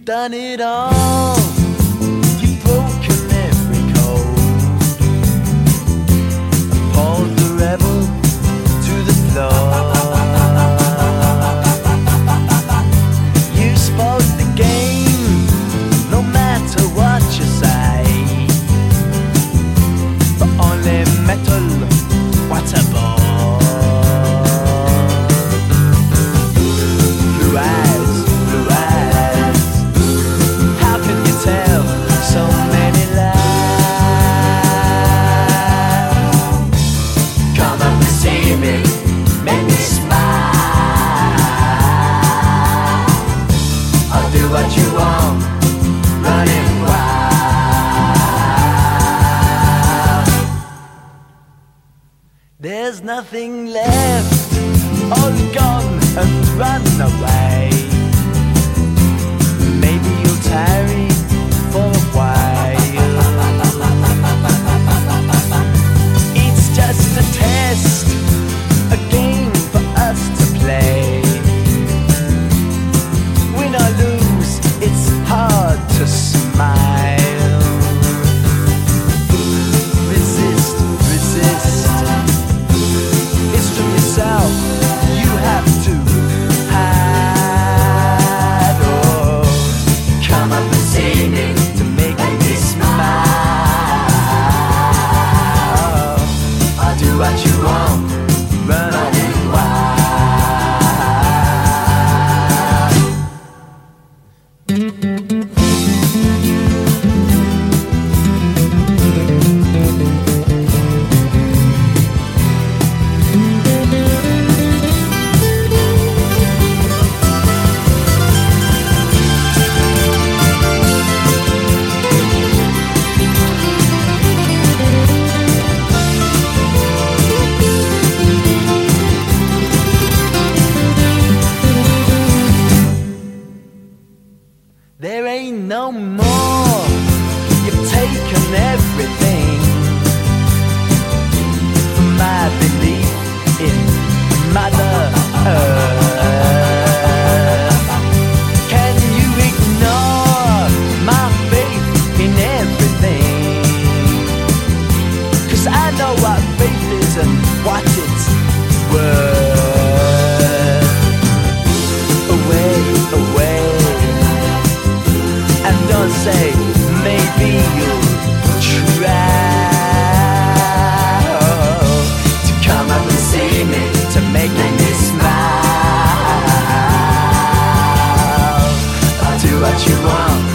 done it all. You've broken every code, pulled the rebel to the floor. You spoke the game, no matter what you say. But only metal, what a bore. Blue eyes, blue eyes, how can you tell so many lies? Come up and see me, make me smile. I'll do what you want, running wild. There's nothing left, all gone and run away. Maybe you'll tarry for a while. It's just a test, a game for us to play. Win or lose, it's hard to smile. Resist, resist. It's from yourself you have to hide. Oh, come up and see me to make me smile. I'll do what you want, running wild. There ain't no more, you've taken everything from my belief in Mother Earth. Can you ignore my faith in everything? 'Cause I know what faith is and what it's worth. Away, away, and don't say maybe you'll try to come up and see me to make me smile. I'll do what you want,